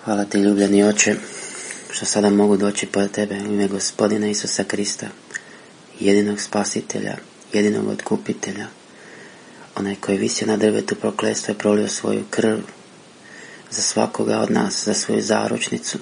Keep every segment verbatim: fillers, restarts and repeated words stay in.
Hvala ti, ljubljeni Oče, što sada mogu doći pred tebe u ime Gospodina Isusa Krista, jedinog spasitelja, jedinog otkupitelja, onaj koji je visio na drvetu prokletstva i prolio svoju krv za svakoga od nas, za svoju zaručnicu.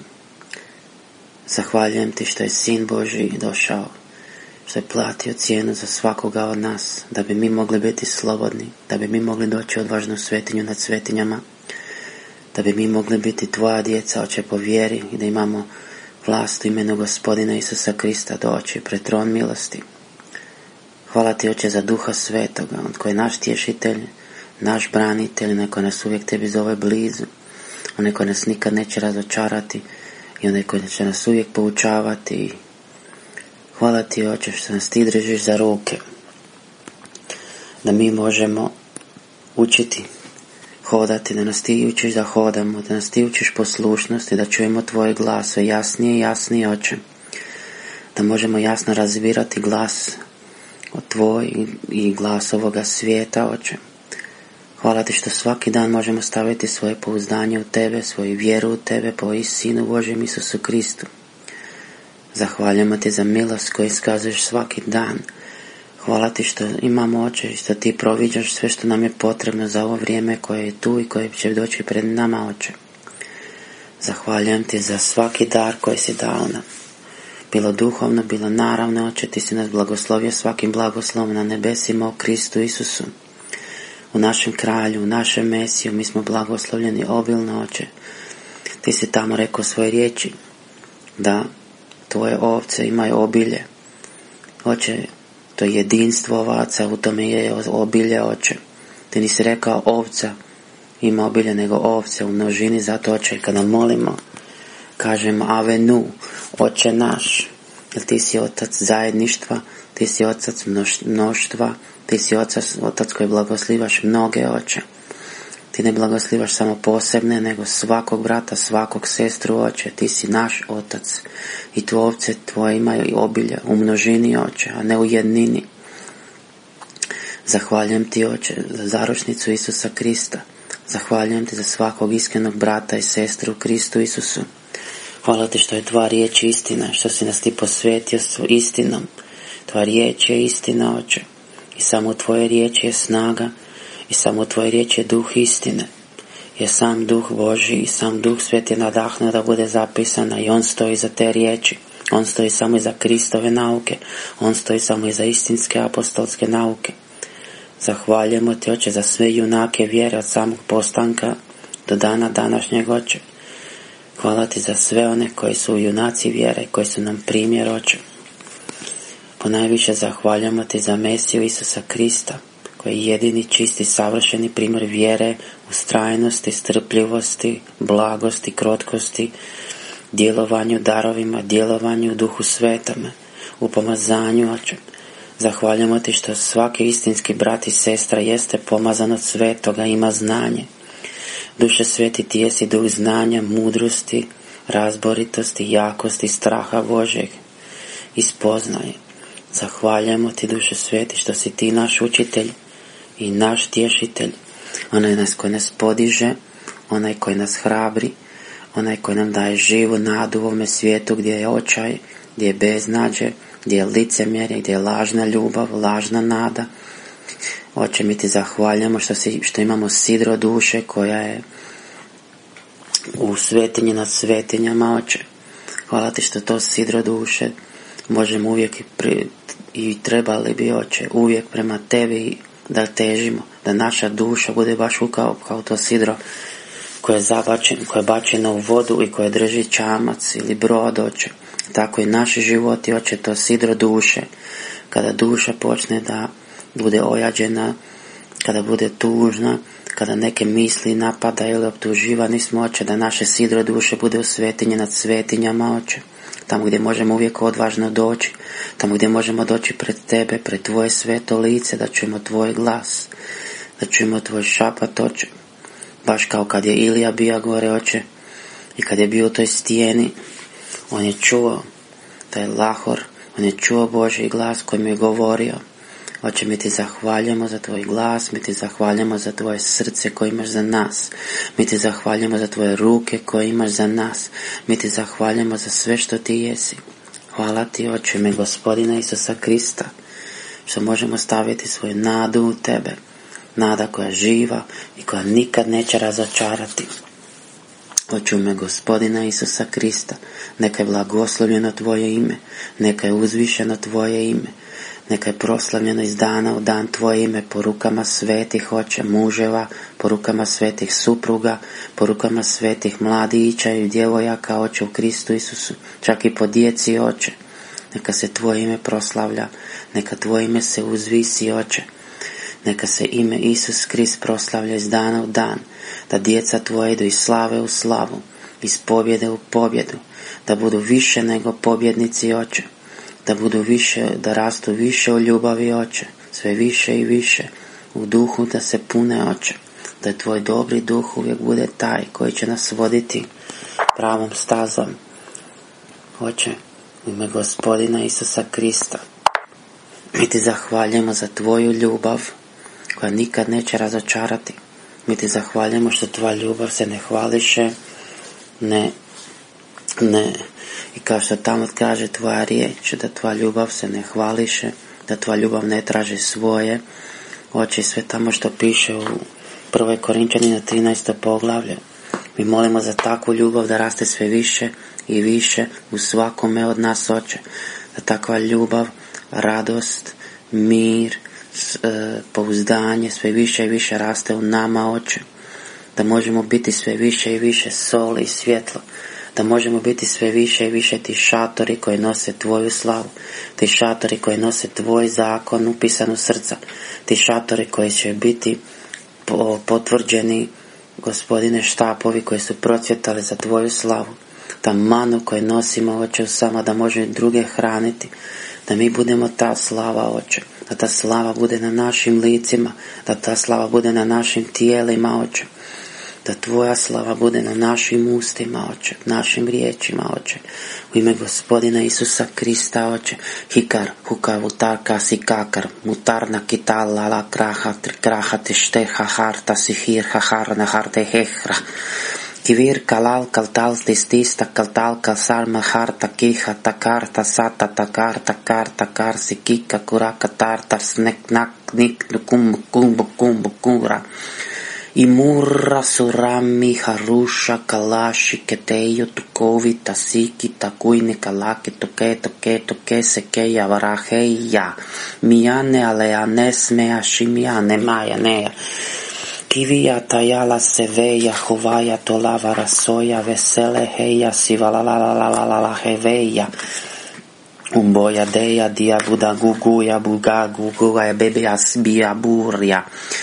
Zahvaljujem ti što je Sin Božji došao, što je platio cijenu za svakoga od nas, da bi mi mogli biti slobodni, da bi mi mogli doći odvažno u svetinju nad svetinjama, da bi mi mogli biti tvoja djeca, Oče, po vjeri, i da imamo vlast u imenu Gospodina Isusa Krista doći pred tron milosti. Hvala ti, Oče, za Duha Svetoga, on koji je naš tješitelj, naš branitelj, onaj koji nas uvijek tebi zove blizu, onaj koji nas nikad neće razočarati i onaj koji će nas uvijek poučavati. Hvala ti, Oče, što nas ti držiš za ruke, da mi možemo učiti hodati, da nas ti učiš da hodamo, da nas ti učiš poslušnosti, da čujemo tvoj glas sve jasnije i jasnije, Oče, da možemo jasno razbirati glas od tvoj i glas ovoga svijeta, Oče. Hvala ti što svaki dan možemo staviti svoje pouzdanje u tebe, svoju vjeru u tebe, po Sinu Božjem Isusu Kristu. Zahvaljujemo ti za milost koju iskazuješ svaki dan. Hvala ti što imamo, Oče, i što ti proviđaš sve što nam je potrebno za ovo vrijeme koje je tu i koje će doći pred nama, Oče. Zahvaljujem ti za svaki dar koji si dao nam. Bilo duhovno, bilo naravno, Oče, ti si nas blagoslovio svakim blagoslovom na nebesima u Kristu Isusu. U našem kralju, u našem Mesiju, mi smo blagoslovljeni obilno, Oče. Ti si tamo rekao svoje riječi, da tvoje ovce imaju obilje. Oče, to je jedinstvo ovaca, u tome je obilje, Oče. Ti nisi rekao ovca ima obilje, nego ovce u množini, zato, Oče, kada molimo, kažemo avenu, Oče naš, jer ti si otac zajedništva, ti si otac mnoštva, ti si otac, otac koji blagoslivaš mnoge, Oče. Ti ne blagoslivaš samo posebne, nego svakog brata, svakog sestru, Oče. Ti si naš otac i tu ovce tvoje imaju obilje u množini, Oče, a ne u jednini. Zahvaljujem ti, Oče, za zaručnicu Isusa Krista. Zahvaljujem ti za svakog iskrenog brata i sestru u Kristu Isusu. Hvala ti što je tvoja riječ istina, što si nas ti posvetio s istinom. Tvoja riječ je istina, Oče. I samo u tvojoj riječi je snaga, i samo u tvojoj riječi je duh istine. Jer sam duh Božji i sam duh Svet je nadahnuo da bude zapisana i on stoji za te riječi. On stoji samo iza Kristove nauke. On stoji samo iza istinske apostolske nauke. Zahvaljujemo ti, Oče, za sve junake vjere od samog postanka do dana današnjeg, Oče. Hvala ti za sve one koji su junaci vjere, koji su nam primjer, Oče. Ponajviše zahvaljujemo ti za Mesiju Isusa Krista, koji je jedini čisti savršeni primjer vjere, ustrajnosti, strpljivosti, blagosti, krotkosti, djelovanju darovima, djelovanju u Duhu Svetome, u pomazanju, Oče. Zahvaljujemo ti što svaki istinski brat i sestra jeste pomazan od Svetoga, ima znanje. Duše Sveti, ti jesi duh znanja, mudrosti, razboritosti, jakosti, straha Božjeg i spoznaje. Zahvaljujemo ti, Duše Sveti, što si ti naš učitelj i naš tješitelj, onaj nas koji nas podiže, onaj koji nas hrabri, onaj koji nam daje živu nadu u ovome svijetu gdje je očaj, gdje je beznađe, gdje je licemjerje, gdje je lažna ljubav, lažna nada. Oče, mi ti zahvaljujemo što, si, što imamo sidro duše koja je u svetinji nad svetinjama, Oče. Hvala ti što to sidro duše možemo uvijek i, pri, i trebali bi, Oče, uvijek prema tebi da težimo, da naša duša bude baš kao, kao to sidro koje je zabačeno, koje je bačeno u vodu i koje drži čamac ili brod, Oče. Tako i naši životi, Oče, to sidro duše. Kada duša počne da bude ojađena, kada bude tužna, kada neke misli napada ili optuživani smo, Oče, da naše sidro duše bude u svetinji nad svetinjama, Oče. Tamo gdje možemo uvijek odvažno doći, tamo gdje možemo doći pred tebe, pred tvoje sveto lice, da čujemo tvoj glas, da čujemo tvoj šapat, Oče. Baš kao kad je Ilija bio gore, Oče, i kad je bio u toj stijeni, on je čuo taj lahor, on je čuo Božji glas koji mi je govorio Oče, mi ti zahvaljujemo za tvoj glas, mi ti zahvaljujemo za tvoje srce koje imaš za nas. Mi ti zahvaljujemo za tvoje ruke koje imaš za nas. Mi ti zahvaljujemo za sve što ti jesi. Hvala ti, Oče, ime Gospodina Isusa Krista, što možemo staviti svoju nadu u tebe. Nada koja je živa i koja nikad neće razočarati. Oče, u ime Gospodina Isusa Krista, neka je blagoslovljeno tvoje ime, neka je uzvišeno tvoje ime, neka je proslavljeno iz dana u dan tvoje ime po rukama svetih, Oče, muževa, po rukama svetih supruga, po rukama svetih mladića i djevojaka, Oče, u Kristu Isusu, čak i po djeci, Oče. Neka se tvoje ime proslavlja, neka tvoje ime se uzvisi, Oče. Neka se ime Isus Krist proslavlja iz dana u dan, da djeca tvoje idu iz slave u slavu, iz pobjede u pobjedu, da budu više nego pobjednici, Oče, da budu više, da rastu više u ljubavi, Oče, sve više i više, u duhu da se pune, Oče, da tvoj dobri duh uvijek bude taj koji će nas voditi pravom stazom. Oče, u ime Gospodina Isusa Krista, mi ti zahvaljujemo za tvoju ljubav koja nikad neće razočarati. Mi ti zahvaljujemo što tvoja ljubav se ne hvališe, ne, ne, i kao što tamo kaže tvoja riječ, da tvoja ljubav se ne hvališe, da tvoja ljubav ne traži svoje. Oče, sve tamo što piše u prvoj Korinčanima trinaestom poglavlju. Mi molimo za takvu ljubav da raste sve više i više u svakome od nas, Oče. Da takva ljubav, radost, mir, pouzdanje sve više i više raste u nama, Oče. Da možemo biti sve više i više soli i svjetlo. Da možemo biti sve više i više ti šatori koji nose tvoju slavu. Ti šatori koji nose tvoj zakon upisan u srca. Ti šatori koji će biti potvrđeni, Gospodine, štapovi koji su procvjetali za tvoju slavu. Ta manu koju nosimo, Oče, u sama, da možemo druge hraniti. Da mi budemo ta slava, Oče. Da ta slava bude na našim licima. Da ta slava bude na našim tijelima, Oče. Da tvoja slava bude na našim ustima, Oče. Našim riječima, Oče. U ime Gospodina Isusa Krista, Oče. Hikar, hukar, utar, kasi, kakar. Mutarna, kital, lala, kraha, trikraha, tešteha, harta, sihir, hahar, naharte, hehra. Kivir, kalal, kaltal, tistista, kaltal, kalsar, maharta, kiha, takarta, sata, takar, takar, takar, sikika, kuraka, tartar, snek, nak, nik, nukum, kumbu, kumbu, kura. Imurra, surami, harusha, kalashi, ketejo, tukovi, tasiki, takuini, kalaki, toke, toke, toke, sekeja, varaheja, mijane, aleane, smeja, šimijane, majaneja. Kivija, tajala, seveja, hovaja, tolava, rasoja, vesele, heja, sivalalalalala, heveja. Umboja, deja, dia, buda, guguja, buga, guguja, bebeja, sbija, burja.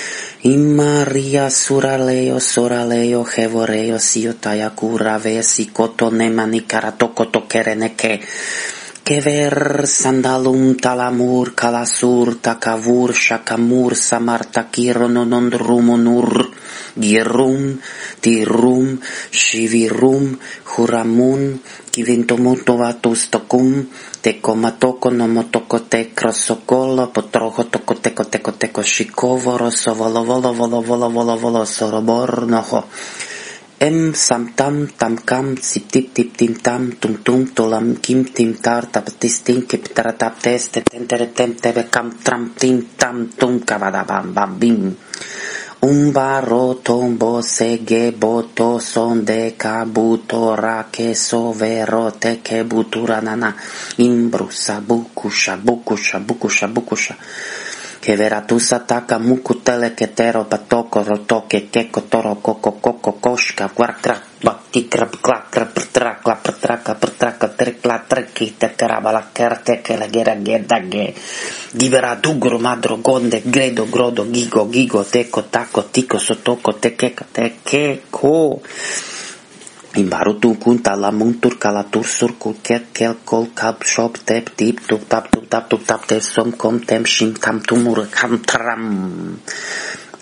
Imaria, suralejo, soralejo, hevorejo, siotaja, kura, vesi, koto, nema, nikara, toko, tokere, neke. Kever, sandalum, talamur, kalasur, takavur, shakamur, samarta, kirononon, rumonur, girum, tirum, shivirum, huramun, kivintomutovatus tekomatoko, nomotoko, tekrosokolo, potroho, toko, teko, teko, teko, shikovo, rosovolo, volo, volo, volo, volo, volo, sorobornoho. Em sam tam tam kam si tip tip tim tam tum tum tolam kim tim tar tap tistin kip tar tap teste tentere tem tebe kam tram tim tam tum kavada bam bam bim. Umba ro tombo sege boto sonde kabuto rake sovero teke butura nana imbrusa bukusha bukusha bukusha bukusha. Che vera tu sataka muku tele che tero patoko rotoke keko toro koko koko koshka guarkra bakti krab klakra prtraka prtraka prtraka trikla triki tekrabala kerte che la gera gedage givera dugro madro gonde gredo grodo gigo gigo teko tako tiko sotoko tekeka tekeko Imbarutu kunta la muntur kalatur sur kulker kel kol kab shop tep tip tup tap tup tap tup tap te som kom tem shim tam tumur kam tram.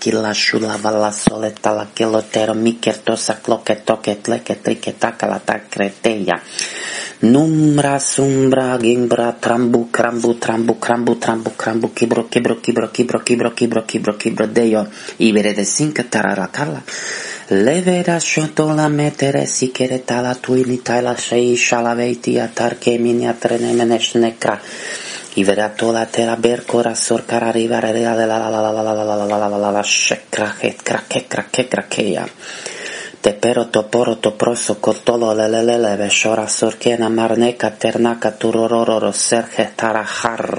killa shula vala soletala kelotero mikertosa kloke toke tleke trike takala takreteja. Numra sumbra gimbra trambu krambu trambu krambu trambu krambu kibro kibro kibro kibro kibro kibro kibro kibro dejo ivere de sinka tararakala levera shotola metere sikere tala tuini tala shei shalaveiti atarke minia trene meneshnekra ivere tola tera berkora sorkara rivare la la la la la la la la la la la la la shekraket kraket kraket krakeja te pero to poro to proso kortolo lelelele veshora sorkena marneka ternaka turororo serhe tarahar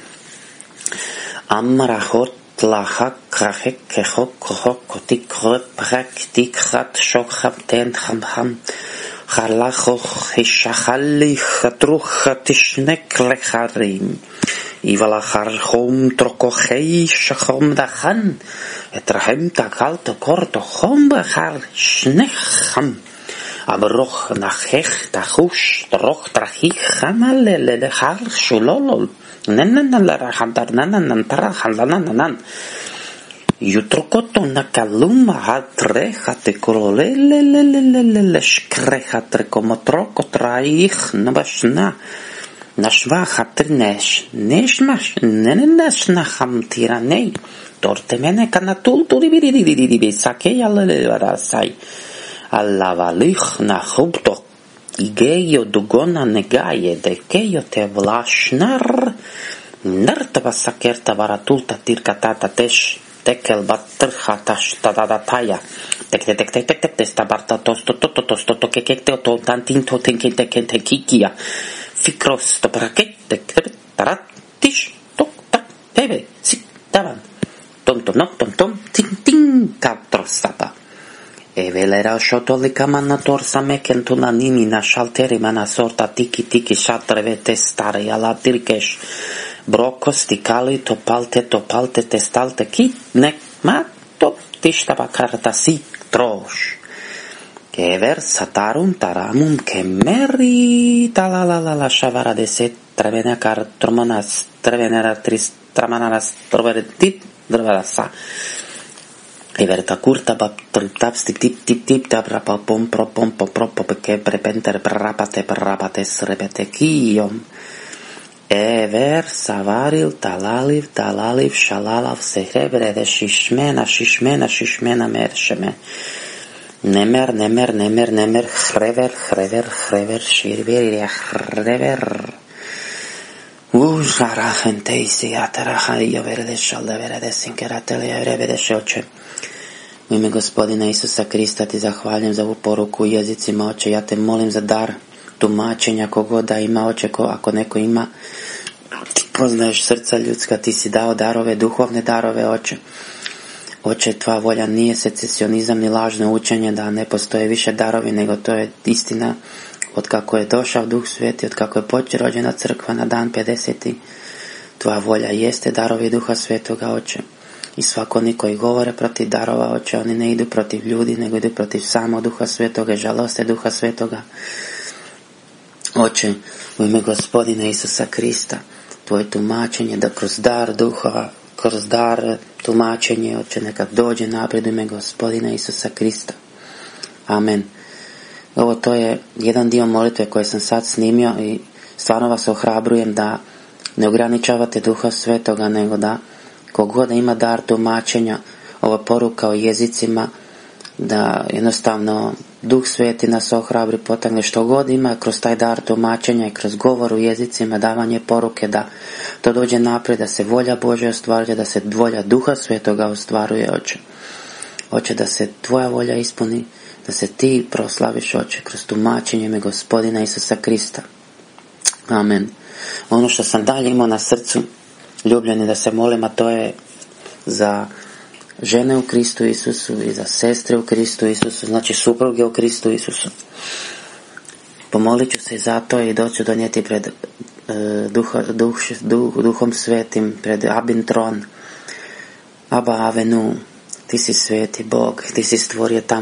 amra hot la hak hek hok hok tik hot prak tik hat shok ham ten ham ham khalakho hishakhalli khatruh tishnek lekharim ivala kharhom troko khei shakhom dakhan etrahem takalto korto khomba khar shnecham abroch nachech tachush troch trachich khanalele de khar shulolol nanan la rahandar nanan tara halanan yutrokoto nakaluma hatre khate kololele shkrehatre komotroko traich nabashna nashva khatrnesh neshmash neneshna kham tiranei tortemene kanatul turibiribiribiri sakei alelevarasai allavalich na hubto igeio dugona negaye dekeio te vlashnar nertava sakerta varatulta tirkatata tesh tekel batter khatash tadadataya tek tek tek tek tek tek testa barta tosto toto tosto to kekek te to tantin to tenke teken tekikia fikros to braket tek tek tarat tish tok tak tebe sik tavan tom tom nok tom tom ting ting katrosapa e velera shotoli kamana torsa mekentuna nini na shalteri mana sorta tiki tiki shatreve testare ala tirkesh brokos tikali to palte to palte testalte kit nek ma to tishtaba karta si trosh kever satarum taramum kemeri talalala shavara de set trevena kar tromanas trevenera tris tramanaras trovertit drvarasa Iverta curta bap tap tip tip tip tip tap rapa pom pro pom po pro po ke prepenter rapate rapate repete kiom Ever savaril talaliv talaliv shalalav sehrebre de shishmena shishmena shishmena mersheme nemer nemer nemer nemer khrever khrever khrever shirver khrever Ужара хентейси атараха и верде шалде верде синкератели ребеде шоче. U ime Gospodina Isusa Krista ti zahvaljujem za ovu poruku u jezicima, Oče. Ja te molim za dar tumačenja kogod da ima, Oče, ko, ako neko ima, ti poznaješ srca ljudska, ti si dao darove, duhovne darove, Oče. Oče, tvoja volja nije secesionizam ni lažno učenje da ne postoje više darovi, nego to je istina. Od kako je došao Duh Sveti, od kako je počela rođena crkva na dan pedeseti, tvoja volja jeste darovi Duha Svetoga, Oče. I svako oni koji govore protiv darova, Oče, oni ne idu protiv ljudi, nego idu protiv samo Duha Svetoga, žaloste Duha Svetoga. Oče, u ime Gospodina Isusa Krista, tvoje tumačenje da kroz dar Duha, kroz dar tumačenje, Oče, neka dođe naprijed u ime Gospodina Isusa Krista. Amen. Ovo to je jedan dio molitve koje sam sad snimio i stvarno vas ohrabrujem da ne ograničavate Duha Svetoga, nego da kogod ima dar tumačenja, ova poruka o jezicima, da jednostavno Duh Sveti nas ohrabri, potakne što god ima kroz taj dar tumačenja i kroz govor u jezicima, davanje poruke, da to dođe naprijed, da se volja Božja ostvaruje, da se volja Duha Svetoga ostvaruje, Oče. Oče, da se tvoja volja ispuni, da se ti proslaviš, Oče, kroz tumačenje ime Gospodina Isusa Krista. Amen. Ono što sam dalje imao na srcu, ljubljeni, da se molim, a to je za žene u Kristu Isusu i za sestre u Kristu Isusu, znači supruge u Kristu Isusu. Pomolit ću se i za to i doću donijeti pred uh, duha, duh, duh, Duhom Svetim, pred Abin tron. Aba Avenu, ti si sveti Bog, ti si stvorio tamo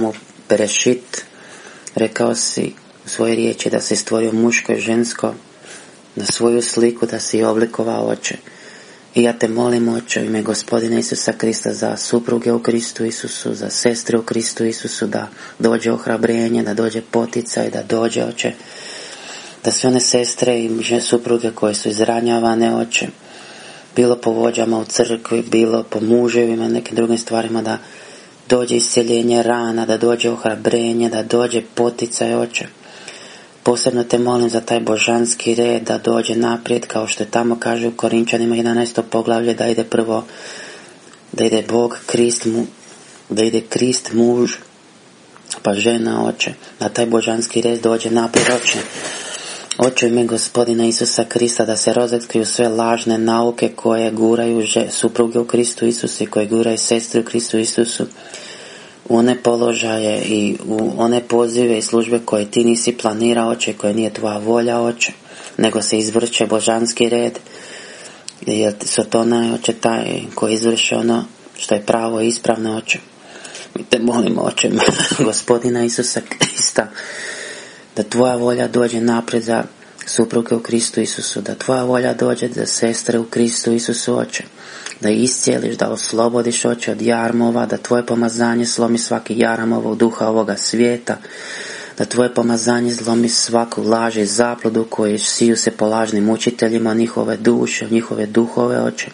Berešit, rekao si u svojoj riječi da si stvorio muško i žensko na svoju sliku, da si oblikovao, Oče. I ja te molim, Oče, u ime Gospodina Isusa Krista, za supruge u Kristu Isusu, za sestre u Kristu Isusu, da dođe ohrabrenje, da dođe poticaj, da dođe, Oče, da sve one sestre i supruge koje su izranjavane, Oče, bilo po vođama u crkvi, bilo po muževima, nekim drugim stvarima, da dođe iscjeljenje rana, da dođe ohrabrenje, da dođe poticaj, Oče. Posebno te molim za taj božanski red, da dođe naprijed, kao što je tamo kaže u Korinčanima jedanaestom poglavlje, da ide prvo, da ide Bog, Krist, mu, da ide Krist, muž, pa žena, Oče, da taj božanski red dođe naprijed, Oče. Oče, u ime Gospodina Isusa Krista, da se rozotkriju sve lažne nauke koje guraju supruge u Kristu Isusu i koje guraju sestre u Kristu Isusu u one položaje i u one pozive i službe koje ti nisi planirao, Oče, koje nije tvoja volja, Oče, nego se izvrće božanski red, jer Satana je, Oče, taj koji izvrše ono što je pravo i ispravno, Oče. Mi te molimo, Oče, Gospodina Isusa Krista, da tvoja volja dođe naprijed za supruge u Kristu Isusu, da tvoja volja dođe za sestre u Kristu Isusu, Oče, da iscijeliš, da oslobodiš, Oče, od jarmova, da tvoje pomazanje slomi svaki jaram ovog duha ovoga svijeta, da tvoje pomazanje zlomi svaku laž i zapludu koji siju se po lažnim učiteljima, njihove duše, njihove duhove, Oče.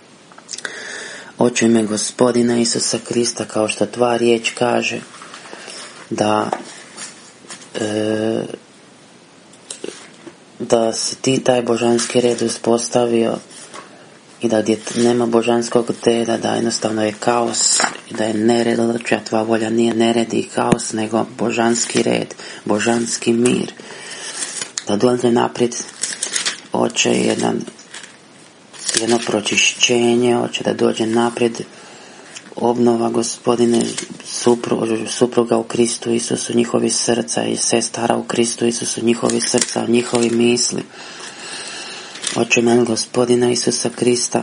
Oče, ime Gospodina Isusa Krista, kao što tvoja riječ kaže, da e, da si ti taj božanski red uspostavio i da gdje nema božanskog reda, da jednostavno je kaos i da je nered, Oče, a tvoja volja nije nered i kaos, nego božanski red, božanski mir. Da dođe naprijed, Oče, jedan, jedno pročišćenje, Oče, da dođe naprijed obnova, Gospodine, supru, supruga u Kristu Isusu, njihovi srca i sestara u Kristu Isusu, njihovi srca, njihovi misli. Oče, meni Gospodina Isusa Krista,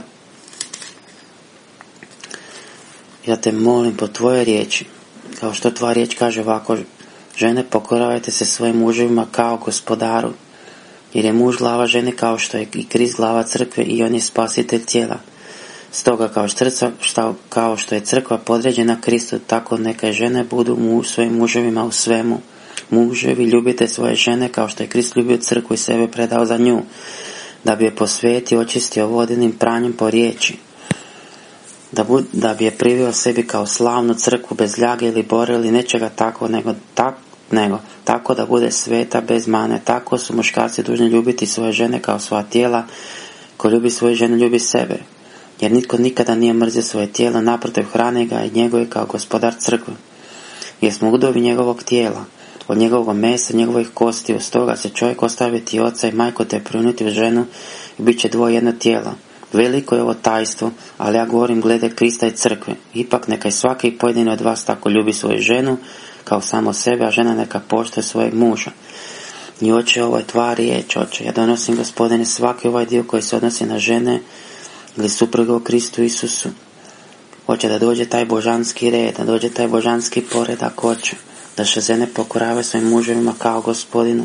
ja te molim po tvojoj riječi, kao što tvoja riječ kaže ovako, žene, pokoravajte se svojim muževima kao Gospodaru, jer je muž glava žene, kao što je i Krist glava crkve i on je spasitelj tijela. Stoga kao što, kao što je crkva podređena Kristu, tako neka žene budu mu, svojim muževima u svemu. Muževi, ljubite svoje žene kao što je Krist ljubio crkvu i sebe predao za nju, da bi je posvetio, očistio vodenim pranjem po riječi, da, bu, da bi je priveo sebi kao slavnu crkvu bez ljage ili bore ili nečega tako, nego, tak, nego tako da bude sveta bez mane. Tako su muškarci dužni ljubiti svoje žene kao svoja tijela. Ko ljubi svoje žene, ljubi sebe. Jer nitko nikada nije mrzio svoje tijelo, naprotiv hrane ga i njegove kao gospodar crkve. Jer smo udovi njegovog tijela, od njegovog mesa, njegovih kosti, uz toga se čovjek ostaviti oca i majku te prijunuti u ženu i bit će dvoje jedno tijelo. Veliko je ovo tajstvo, ali ja govorim glede Krista i crkve. Ipak neka i svaki pojedini od vas tako ljubi svoju ženu kao samo sebe, a žena neka poštuje svojeg muža. I Oče, ovo je tvoja riječ, Oče. Ja donosim, Gospodine, svaki ovaj dio koji se odnosi na žene ili supruge u Kristu Isusu. Oče, da dođe taj božanski red, da dođe taj božanski poredak, Oče, da se žene pokorave svojim muževima kao Gospodinu.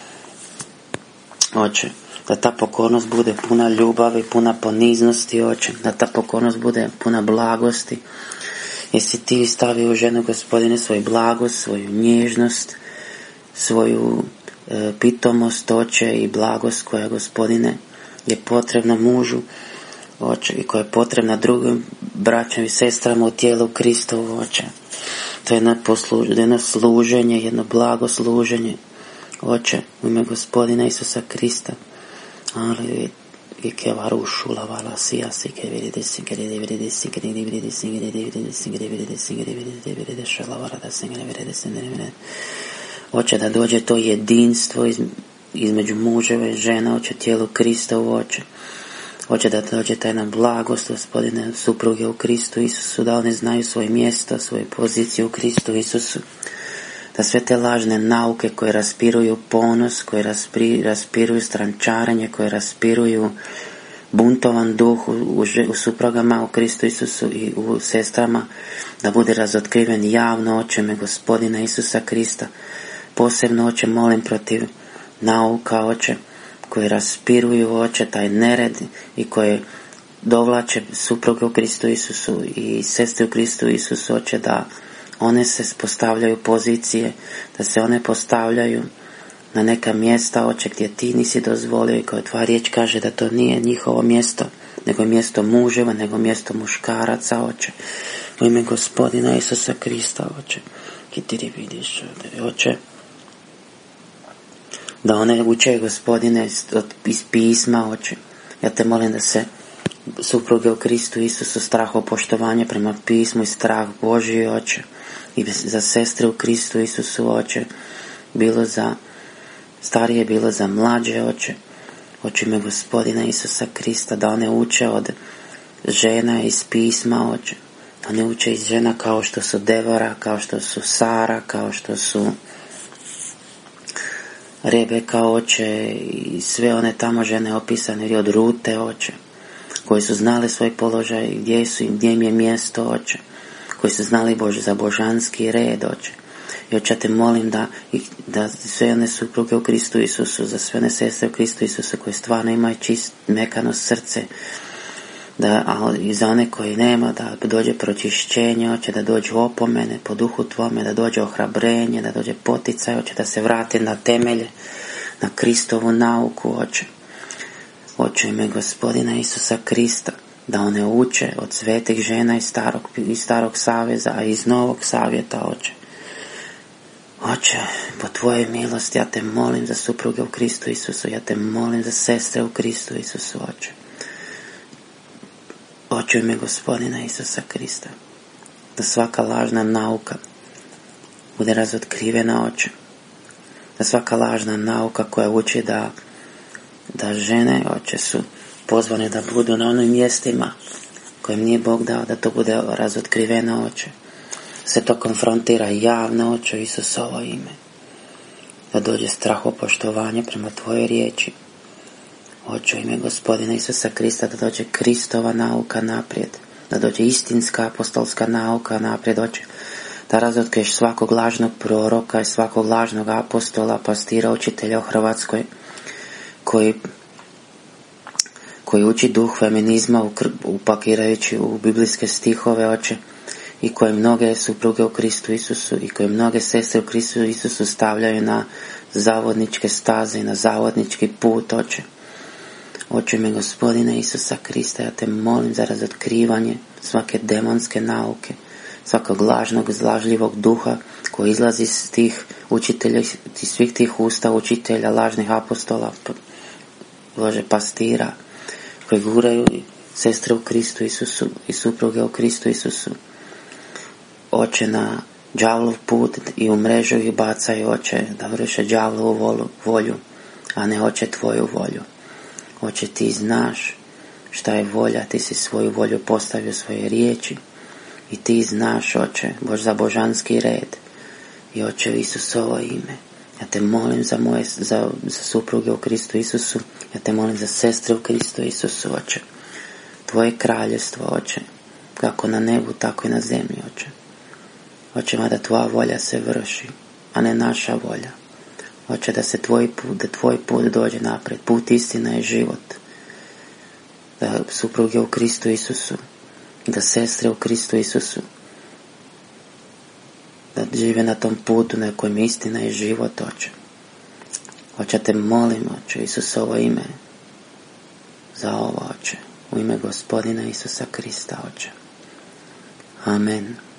Oče, da ta pokornost bude puna ljubavi, puna poniznosti, Oče, da ta pokornost bude puna blagosti. Jesi ti stavio u ženu, Gospodine, svoju blagost, svoju nježnost, svoju e, pitomost, Oče, i blagost koja, Gospodine, je potrebna mužu, Oče, i koja je potrebna drugim braćom i sestrama u tijelu Kristovu, Oče. To je jedno, posluž, jedno služenje, jedno blago služenje, Oče, u ime Gospodina Isusa Krista. Ali i ke varušu lavala sija si ke vidite singeri vidite singeri vidite singeri vidite singeri vidite singeri vidite vidite šalavara da singeri vidite singeri vidite. Oče, da dođe to jedinstvo iz, između muževa i žena, Oče, tijelu Krista u Oče. Oče, da dođe ta jedna blagost, Gospodine, supruge u Kristu Isusu, da one znaju svoje mjesto, svoju poziciju u Kristu Isusu. Da sve te lažne nauke koje raspiruju ponos, koje raspri, raspiruju strančaranje, koje raspiruju buntovan duh u, u, u suprugama u Kristu Isusu i u sestrama, da bude razotkriven javno, Oče me Gospodina Isusa Krista. Posebno, Oče, molim protiv nauka, Oče, koji raspiruju, Oče, taj nered i koje dovlače supruge u Kristu Isusu i sestre u Kristu Isusu, Oče, da one se postavljaju pozicije, da se one postavljaju na neka mjesta, Oče, gdje ti nisi dozvolio i koja tvoja riječ kaže da to nije njihovo mjesto, nego je mjesto muževa, nego mjesto muškaraca, Oče. U ime Gospodina Isusa Krista, Oče, ki ti vidiš, Oče, da one uče, Gospodine, iz pisma, Oče. Ja te molim da se supruge u Kristu Isusu strahopoštovanje prema pismu i strah Božji, Oče, i za sestre u Kristu Isusu, Oče, bilo za starije, bilo za mlađe, Oče. Oče ime Gospodina Isusa Krista, da one uče od žena iz pisma, Oče. Da ne uče iz žena kao što su Devora, kao što su Sara, kao što su Rebeka, Oče, i sve one tamo žene opisane, ili od Rute, Oče, koji su znali svoj položaj, gdje su im, gdje im je mjesto, Oče, koji su znali Bože za božanski red, Oče. I Oče, te molim da, da sve one supruge u Kristu Isusu, za sve one sestre u Kristu Isusu koje stvarno imaju čist, mekano srce, da, ali i za one koji nema, da dođe pročišćenje, Oče, da dođu opomene po duhu Tvome, da dođe ohrabrenje, da dođe poticaj, Oče, da se vrati na temelje, na Kristovu nauku, Oče. Oče, ime Gospodina Isusa Krista, da one uče od svetih žena iz starog, iz starog saveza, a iz novog savjeta, Oče. Oče, po Tvojoj milosti ja te molim za supruge u Kristu Isusu, ja te molim za sestre u Kristu Isusu, Oče. Oče, ime Gospodina Isusa Krista, da svaka lažna nauka bude razotkrivena, Oče. Da svaka lažna nauka koja uči da, da žene, Oče, su pozvane da budu na onim mjestima kojim nije Bog dao, da to bude razotkriveno, Oče. Se to konfrontira javno, Oče, Isusovo ime. Da dođe strahopoštovanje prema Tvojoj riječi. Oče, ime Gospodina Isusa Krista, da dođe Kristova nauka naprijed. Da dođe istinska apostolska nauka naprijed, Oče. Da razotkriješ svakog lažnog proroka i svakog lažnog apostola, pastira, učitelja u Hrvatskoj, koji koji uči duh feminizma upakirajući u biblijske stihove, Oče, i koje mnoge supruge u Kristu Isusu i koje mnoge sestre u Kristu Isusu stavljaju na zavodničke staze i na zavodnički put, Oče. Oče, ime Gospodina Isusa Krista, ja te molim za razotkrivanje svake demonske nauke, svakog lažnog, zlažljivog duha koji izlazi iz tih učitelja, iz svih tih usta učitelja, lažnih apostola, Bože, pastira, koji guraju sestre u Kristu Isusu i supruge u Kristu Isusu, Oče, na đavlov put i u mrežu ih bacaju, Oče, da vrše đavlovu volju, a ne, Oče, Tvoju volju. Oče, Ti znaš šta je volja, Ti si svoju volju postavio svoje riječi i Ti znaš, Oče, Bož, za božanski red. I Oče, u Isusovo ime, ja te molim za moje, za, za supruge u Kristu Isusu, ja te molim za sestre u Kristu Isusu, Oče. Tvoje kraljevstvo, Oče, kako na nebu, tako i na zemlji, Oče. Oče, da Tvoja volja se vrši, a ne naša volja. Oče, da se Tvoj put, da Tvoj put dođe naprijed, put istina i život. Da supruge u Kristu Isusu, da sestre u Kristu Isusu, da žive na tom putu na kojem je istina i život, Oče. Oče, te molim, Oče, Isusovo ime, za ovo, Oče, u ime Gospodina Isusa Krista, Oče. Amen.